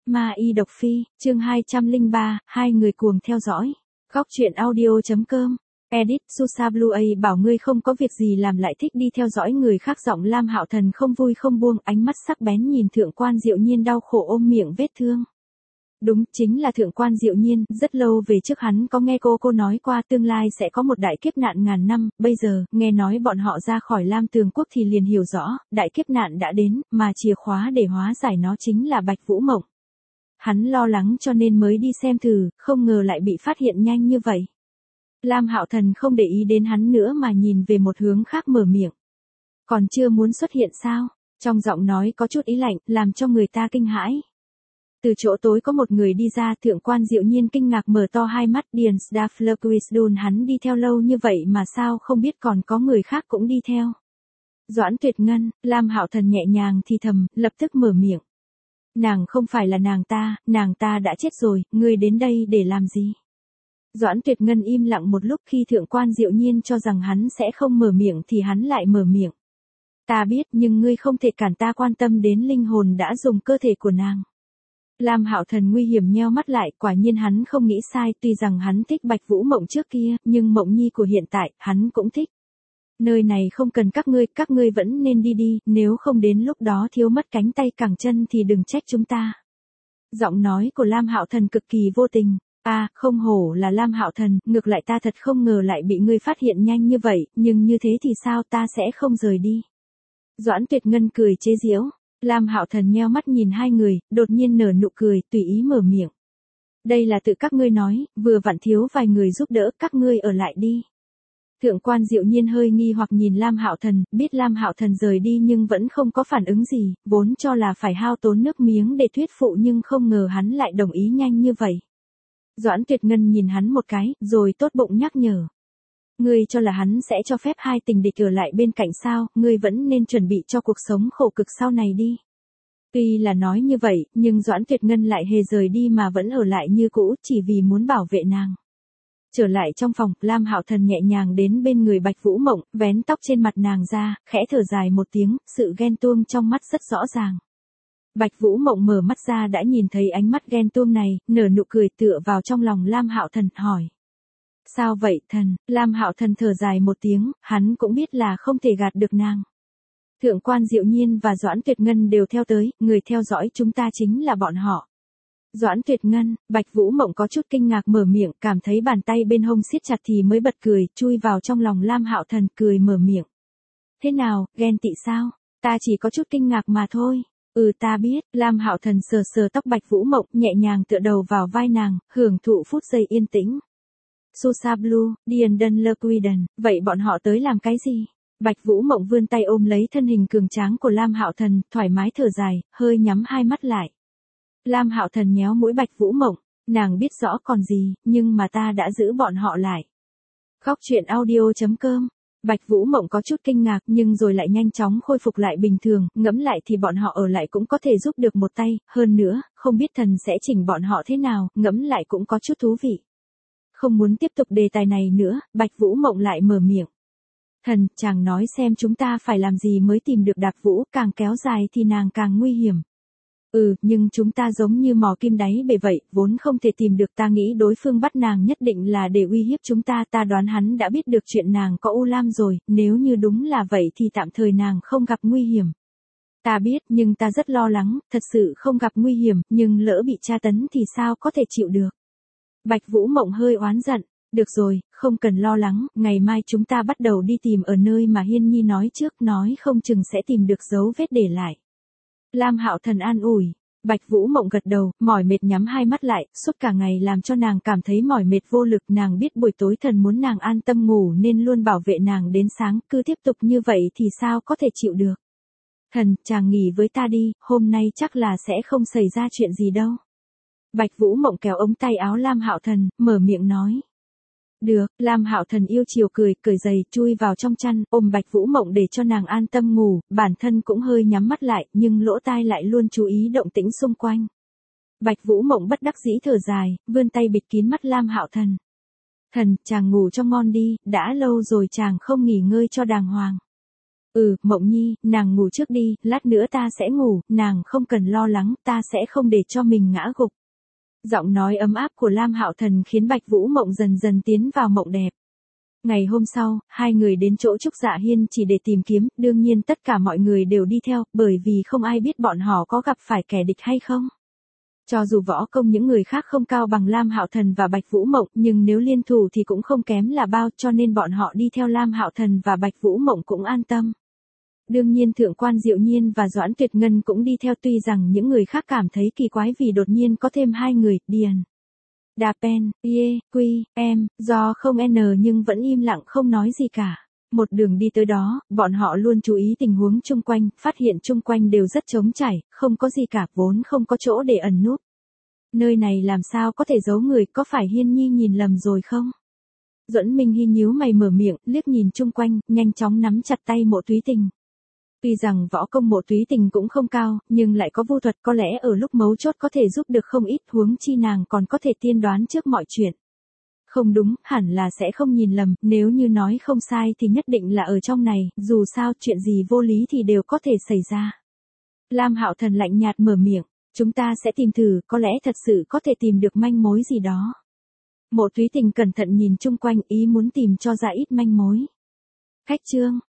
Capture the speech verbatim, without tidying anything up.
Ma Y Độc Phi, chương hai trăm lẻ ba, hai người cuồng theo dõi. Góc truyện audio.com. Edit, Susa Blue A bảo ngươi không có việc gì làm lại thích đi theo dõi người khác. Giọng Lam Hạo Thần không vui không buông, ánh mắt sắc bén nhìn Thượng quan Diệu Nhiên đau khổ ôm miệng vết thương. Đúng, chính là Thượng quan Diệu Nhiên, rất lâu về trước hắn có nghe cô cô nói qua tương lai sẽ có một đại kiếp nạn ngàn năm, bây giờ, nghe nói bọn họ ra khỏi Lam Tường Quốc thì liền hiểu rõ, đại kiếp nạn đã đến, mà chìa khóa để hóa giải nó chính là Bạch Vũ Mộng. Hắn lo lắng cho nên mới đi xem thử, không ngờ lại bị phát hiện nhanh như vậy. Lam Hạo Thần không để ý đến hắn nữa mà nhìn về một hướng khác mở miệng. Còn chưa muốn xuất hiện sao? Trong giọng nói có chút ý lạnh, làm cho người ta kinh hãi. Từ chỗ tối có một người đi ra. Thượng quan Diệu Nhiên kinh ngạc mở to hai mắt. Điền Stafflerquisdon hắn đi theo lâu như vậy mà sao không biết còn có người khác cũng đi theo. Doãn Tuyệt Ngân, Lam Hạo Thần nhẹ nhàng thì thầm, lập tức mở miệng. Nàng không phải là nàng ta, nàng ta đã chết rồi, ngươi đến đây để làm gì? Doãn Tuyệt Ngân im lặng một lúc, khi Thượng quan Diệu Nhiên cho rằng hắn sẽ không mở miệng thì hắn lại mở miệng. Ta biết, nhưng ngươi không thể cản ta quan tâm đến linh hồn đã dùng cơ thể của nàng. Lam Hạo Thần nguy hiểm nheo mắt lại, quả nhiên hắn không nghĩ sai, tuy rằng hắn thích Bạch Vũ Mộng trước kia, nhưng Mộng Nhi của hiện tại, hắn cũng thích. Nơi này không cần các ngươi, các ngươi vẫn nên đi đi, nếu không đến lúc đó thiếu mất cánh tay cẳng chân thì đừng trách chúng ta. Giọng nói của Lam Hạo Thần cực kỳ vô tình. A, à, không hổ là Lam Hạo Thần, ngược lại ta thật không ngờ lại bị ngươi phát hiện nhanh như vậy, nhưng như thế thì sao, ta sẽ không rời đi. Doãn Tuyệt Ngân cười chế giễu. Lam Hạo Thần nheo mắt nhìn hai người, đột nhiên nở nụ cười, tùy ý mở miệng. Đây là tự các ngươi nói, vừa vặn thiếu vài người giúp đỡ, các ngươi ở lại đi. Thượng quan Diệu Nhiên hơi nghi hoặc nhìn Lam Hạo Thần, biết Lam Hạo Thần rời đi nhưng vẫn không có phản ứng gì, vốn cho là phải hao tốn nước miếng để thuyết phụ nhưng không ngờ hắn lại đồng ý nhanh như vậy. Doãn Tuyệt Ngân nhìn hắn một cái, rồi tốt bụng nhắc nhở. Ngươi cho là hắn sẽ cho phép hai tình địch ở lại bên cạnh sao, ngươi vẫn nên chuẩn bị cho cuộc sống khổ cực sau này đi. Tuy là nói như vậy, nhưng Doãn Tuyệt Ngân lại hề rời đi mà vẫn ở lại như cũ, chỉ vì muốn bảo vệ nàng. Trở lại trong phòng, Lam Hạo Thần nhẹ nhàng đến bên người Bạch Vũ Mộng, vén tóc trên mặt nàng ra, khẽ thở dài một tiếng, sự ghen tuông trong mắt rất rõ ràng. Bạch Vũ Mộng mở mắt ra đã nhìn thấy ánh mắt ghen tuông này, nở nụ cười tựa vào trong lòng Lam Hạo Thần, hỏi. Sao vậy, thần? Lam Hạo Thần thở dài một tiếng, hắn cũng biết là không thể gạt được nàng. Thượng quan Diệu Nhiên và Doãn Tuyệt Ngân đều theo tới, người theo dõi chúng ta chính là bọn họ. Doãn Tuyệt Ngân, Bạch Vũ Mộng có chút kinh ngạc mở miệng, cảm thấy bàn tay bên hông siết chặt thì mới bật cười, chui vào trong lòng Lam Hạo Thần, cười mở miệng. Thế nào, ghen tị sao? Ta chỉ có chút kinh ngạc mà thôi. Ừ, ta biết. Lam Hạo Thần sờ sờ tóc Bạch Vũ Mộng, nhẹ nhàng tựa đầu vào vai nàng, hưởng thụ phút giây yên tĩnh. Susa Blue, Điền Dunlerquidon, vậy bọn họ tới làm cái gì? Bạch Vũ Mộng vươn tay ôm lấy thân hình cường tráng của Lam Hạo Thần, thoải mái thở dài, hơi nhắm hai mắt lại. Lam Hạo Thần nhéo mũi Bạch Vũ Mộng, nàng biết rõ còn gì, nhưng mà ta đã giữ bọn họ lại. Góc truyện audio.com. Bạch Vũ Mộng có chút kinh ngạc nhưng rồi lại nhanh chóng khôi phục lại bình thường, ngẫm lại thì bọn họ ở lại cũng có thể giúp được một tay, hơn nữa, không biết thần sẽ chỉnh bọn họ thế nào, ngẫm lại cũng có chút thú vị. Không muốn tiếp tục đề tài này nữa, Bạch Vũ Mộng lại mở miệng. Thần, chàng nói xem chúng ta phải làm gì mới tìm được Đạp Vũ, càng kéo dài thì nàng càng nguy hiểm. Ừ, nhưng chúng ta giống như mò kim đáy bể vậy, vốn không thể tìm được, ta nghĩ đối phương bắt nàng nhất định là để uy hiếp chúng ta, ta đoán hắn đã biết được chuyện nàng có U Lam rồi, nếu như đúng là vậy thì tạm thời nàng không gặp nguy hiểm. Ta biết, nhưng ta rất lo lắng, thật sự không gặp nguy hiểm, nhưng lỡ bị tra tấn thì sao có thể chịu được. Bạch Vũ Mộng hơi oán giận, được rồi, không cần lo lắng, ngày mai chúng ta bắt đầu đi tìm ở nơi mà Hiên Nhi nói trước, nói không chừng sẽ tìm được dấu vết để lại. Lam Hạo Thần an ủi. Bạch Vũ Mộng gật đầu, mỏi mệt nhắm hai mắt lại, suốt cả ngày làm cho nàng cảm thấy mỏi mệt vô lực, nàng biết buổi tối thần muốn nàng an tâm ngủ nên luôn bảo vệ nàng đến sáng, cứ tiếp tục như vậy thì sao có thể chịu được. Thần, chàng nghỉ với ta đi, hôm nay chắc là sẽ không xảy ra chuyện gì đâu. Bạch Vũ Mộng kéo ống tay áo Lam Hạo Thần, mở miệng nói. Được, Lam Hạo Thần yêu chiều cười, cởi giày, chui vào trong chăn, ôm Bạch Vũ Mộng để cho nàng an tâm ngủ, bản thân cũng hơi nhắm mắt lại, nhưng lỗ tai lại luôn chú ý động tĩnh xung quanh. Bạch Vũ Mộng bất đắc dĩ thở dài, vươn tay bịt kín mắt Lam Hạo Thần. Thần, chàng ngủ cho ngon đi, đã lâu rồi chàng không nghỉ ngơi cho đàng hoàng. Ừ, Mộng Nhi, nàng ngủ trước đi, lát nữa ta sẽ ngủ, nàng không cần lo lắng, ta sẽ không để cho mình ngã gục. Giọng nói ấm áp của Lam Hạo Thần khiến Bạch Vũ Mộng dần dần tiến vào mộng đẹp. Ngày hôm sau, hai người đến chỗ Trúc Dạ Hiên chỉ để tìm kiếm, đương nhiên tất cả mọi người đều đi theo, bởi vì không ai biết bọn họ có gặp phải kẻ địch hay không. Cho dù võ công những người khác không cao bằng Lam Hạo Thần và Bạch Vũ Mộng, nhưng nếu liên thủ thì cũng không kém là bao, cho nên bọn họ đi theo Lam Hạo Thần và Bạch Vũ Mộng cũng an tâm. Đương nhiên Thượng quan Diệu Nhiên và Doãn Tuyệt Ngân cũng đi theo, tuy rằng những người khác cảm thấy kỳ quái vì đột nhiên có thêm hai người, Điền. Đà Pen, Ye, Quy, Em, do không N nhưng vẫn im lặng không nói gì cả. Một đường đi tới đó, bọn họ luôn chú ý tình huống chung quanh, phát hiện chung quanh đều rất trống trải, không có gì cả, vốn không có chỗ để ẩn núp. Nơi này làm sao có thể giấu người, có phải Hiên Nhi nhìn lầm rồi không? Duẫn Minh Hi nhíu mày mở miệng, liếc nhìn chung quanh, nhanh chóng nắm chặt tay Mộ Túy Tình. Tuy rằng võ công Mộ Túy Tình cũng không cao, nhưng lại có vô thuật, có lẽ ở lúc mấu chốt có thể giúp được không ít, huống chi nàng còn có thể tiên đoán trước mọi chuyện. Không đúng, hẳn là sẽ không nhìn lầm, nếu như nói không sai thì nhất định là ở trong này, dù sao chuyện gì vô lý thì đều có thể xảy ra. Lam Hạo Thần lạnh nhạt mở miệng, chúng ta sẽ tìm thử, có lẽ thật sự có thể tìm được manh mối gì đó. Mộ Túy Tình cẩn thận nhìn chung quanh, ý muốn tìm cho ra ít manh mối. Khách chương